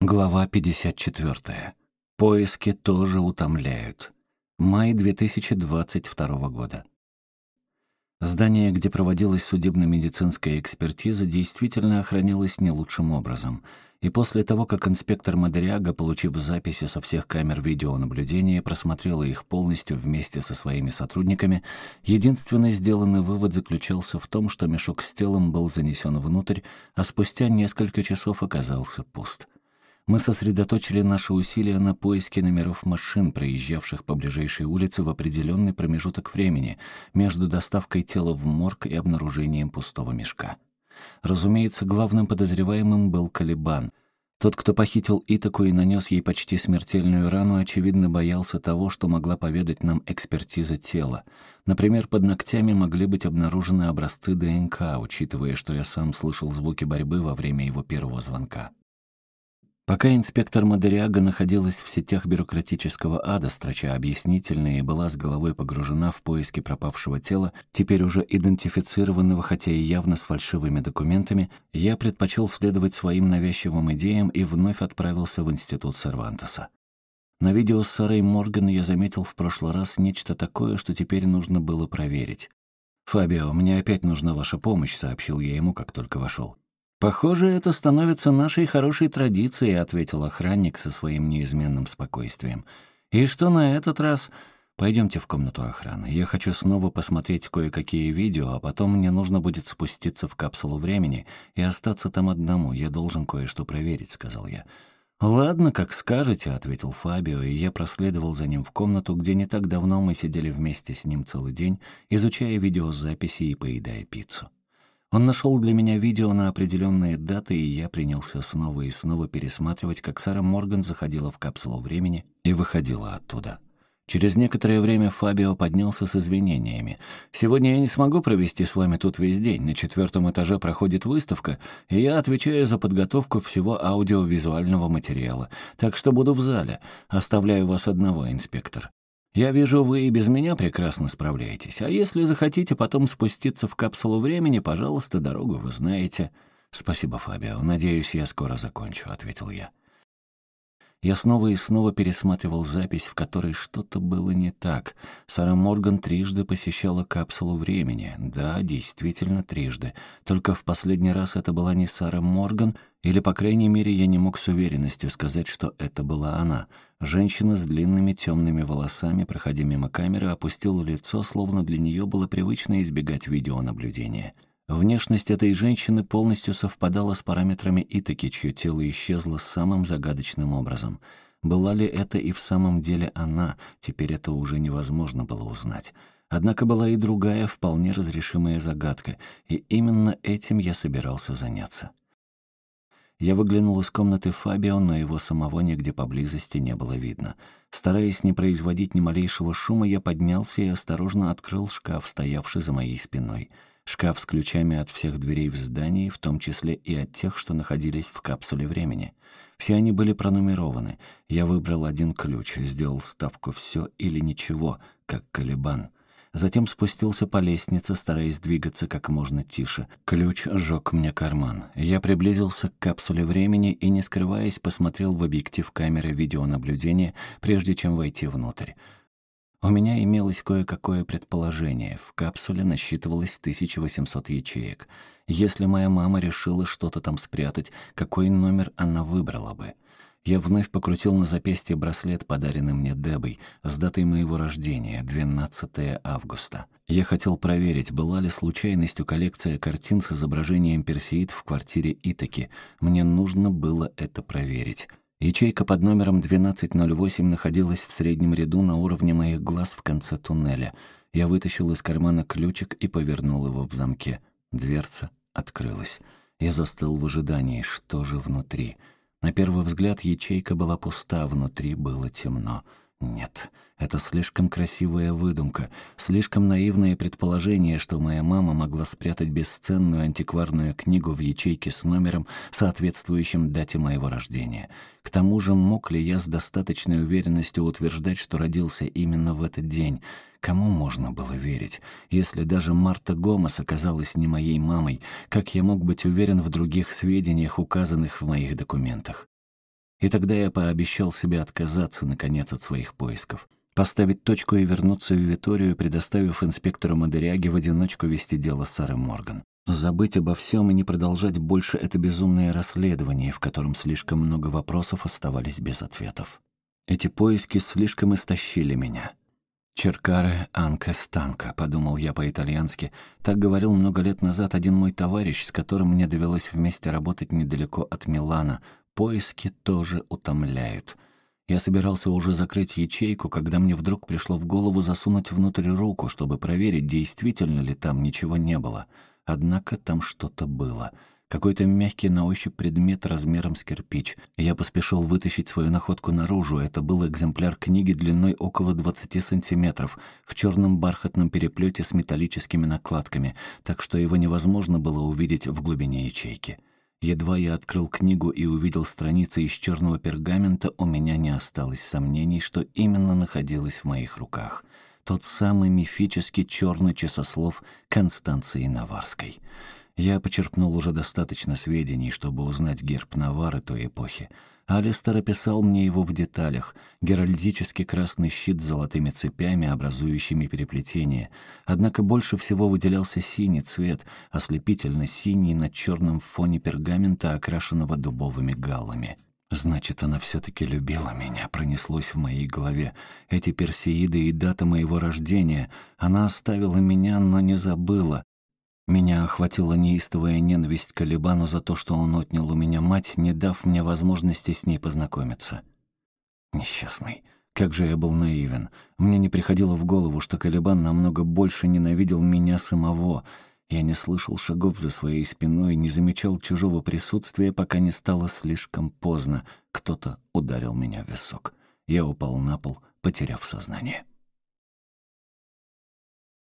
Глава 54. Поиски тоже утомляют. Май 2022 года. Здание, где проводилась судебно-медицинская экспертиза, действительно охранялось не лучшим образом. И после того, как инспектор Мадриага, получив записи со всех камер видеонаблюдения, просмотрела их полностью вместе со своими сотрудниками, единственный сделанный вывод заключался в том, что мешок с телом был занесен внутрь, а спустя несколько часов оказался пуст. Мы сосредоточили наши усилия на поиске номеров машин, проезжавших по ближайшей улице в определенный промежуток времени между доставкой тела в морг и обнаружением пустого мешка. Разумеется, главным подозреваемым был Калибан. Тот, кто похитил Итаку и нанес ей почти смертельную рану, очевидно боялся того, что могла поведать нам экспертиза тела. Например, под ногтями могли быть обнаружены образцы ДНК, учитывая, что я сам слышал звуки борьбы во время его первого звонка. Пока инспектор Мадриага находилась в сетях бюрократического ада, строча объяснительные, и была с головой погружена в поиски пропавшего тела, теперь уже идентифицированного, хотя и явно с фальшивыми документами, я предпочел следовать своим навязчивым идеям и вновь отправился в институт Сервантеса. На видео с Сарой Морган я заметил в прошлый раз нечто такое, что теперь нужно было проверить. «Фабио, мне опять нужна ваша помощь», — сообщил я ему, как только вошел. «Похоже, это становится нашей хорошей традицией», — ответил охранник со своим неизменным спокойствием. «И что на этот раз? Пойдемте в комнату охраны. Я хочу снова посмотреть кое-какие видео, а потом мне нужно будет спуститься в капсулу времени и остаться там одному. Я должен кое-что проверить», — сказал я. «Ладно, как скажете», — ответил Фабио, и я проследовал за ним в комнату, где не так давно мы сидели вместе с ним целый день, изучая видеозаписи и поедая пиццу. Он нашел для меня видео на определенные даты, и я принялся снова и снова пересматривать, как Сара Морган заходила в капсулу времени и выходила оттуда. Через некоторое время Фабио поднялся с извинениями. «Сегодня я не смогу провести с вами тут весь день. На 4-м этаже проходит выставка, и я отвечаю за подготовку всего аудиовизуального материала. Так что буду в зале. Оставляю вас одного, инспектор. Я вижу, вы и без меня прекрасно справляетесь. А если захотите потом спуститься в капсулу времени, пожалуйста, дорогу вы знаете». «Спасибо, Фабио. Надеюсь, я скоро закончу», — ответил я. Я снова и снова пересматривал запись, в которой что-то было не так. Сара Морган трижды посещала капсулу времени. Да, действительно, трижды. Только в последний раз это была не Сара Морган, или, по крайней мере, я не мог с уверенностью сказать, что это была она. Женщина с длинными темными волосами, проходя мимо камеры, опустила лицо, словно для нее было привычно избегать видеонаблюдения. Внешность этой женщины полностью совпадала с параметрами Итаки, чье тело исчезло самым загадочным образом. Была ли это и в самом деле она, теперь это уже невозможно было узнать. Однако была и другая, вполне разрешимая загадка, и именно этим я собирался заняться. Я выглянул из комнаты Фабио, но его самого нигде поблизости не было видно. Стараясь не производить ни малейшего шума, я поднялся и осторожно открыл шкаф, стоявший за моей спиной. Шкаф с ключами от всех дверей в здании, в том числе и от тех, что находились в капсуле времени. Все они были пронумерованы. Я выбрал один ключ, сделал ставку «все или ничего», как Калибан. Затем спустился по лестнице, стараясь двигаться как можно тише. Ключ сжег мне карман. Я приблизился к капсуле времени и, не скрываясь, посмотрел в объектив камеры видеонаблюдения, прежде чем войти внутрь. У меня имелось кое-какое предположение. В капсуле насчитывалось 1800 ячеек. Если моя мама решила что-то там спрятать, какой номер она выбрала бы? Я вновь покрутил на запястье браслет, подаренный мне Дебой, с датой моего рождения, 12 августа. Я хотел проверить, была ли случайностью коллекция картин с изображением Персеид в квартире Итаки. Мне нужно было это проверить. Ячейка под номером 1208 находилась в среднем ряду на уровне моих глаз в конце туннеля. Я вытащил из кармана ключик и повернул его в замке. Дверца открылась. Я застыл в ожидании, что же внутри. На первый взгляд ячейка была пуста, внутри было темно. Нет, это слишком красивая выдумка, слишком наивное предположение, что моя мама могла спрятать бесценную антикварную книгу в ячейке с номером, соответствующим дате моего рождения. К тому же, мог ли я с достаточной уверенностью утверждать, что родился именно в этот день? Кому можно было верить? Если даже Марта Гомес оказалась не моей мамой, как я мог быть уверен в других сведениях, указанных в моих документах? И тогда я пообещал себе отказаться, наконец, от своих поисков. Поставить точку и вернуться в Виторию, предоставив инспектору Мадеряге в одиночку вести дело Сары Морган. Забыть обо всем и не продолжать больше это безумное расследование, в котором слишком много вопросов оставались без ответов. Эти поиски слишком истощили меня. «Черкаре анке станка», — подумал я по-итальянски. Так говорил много лет назад один мой товарищ, с которым мне довелось вместе работать недалеко от Милана. Поиски тоже утомляют. Я собирался уже закрыть ячейку, когда мне вдруг пришло в голову засунуть внутрь руку, чтобы проверить, действительно ли там ничего не было. Однако там что-то было. Какой-то мягкий на ощупь предмет размером с кирпич. Я поспешил вытащить свою находку наружу. Это был экземпляр книги длиной около 20 сантиметров, в черном бархатном переплете с металлическими накладками, так что его невозможно было увидеть в глубине ячейки. Едва я открыл книгу и увидел страницы из черного пергамента, у меня не осталось сомнений, что именно находилось в моих руках. Тот самый мифический черный часослов Констанции Наварской. Я почерпнул уже достаточно сведений, чтобы узнать герб Наварры той эпохи. Алистер описал мне его в деталях. Геральдический красный щит с золотыми цепями, образующими переплетение. Однако больше всего выделялся синий цвет, ослепительно синий на черном фоне пергамента, окрашенного дубовыми галлами. Значит, она все-таки любила меня, пронеслось в моей голове. Эти персеиды и дата моего рождения. Она оставила меня, но не забыла. Меня охватила неистовая ненависть к Калибану за то, что он отнял у меня мать, не дав мне возможности с ней познакомиться. Несчастный. Как же я был наивен. Мне не приходило в голову, что Калибан намного больше ненавидел меня самого. Я не слышал шагов за своей спиной, не замечал чужого присутствия, пока не стало слишком поздно. Кто-то ударил меня в висок. Я упал на пол, потеряв сознание.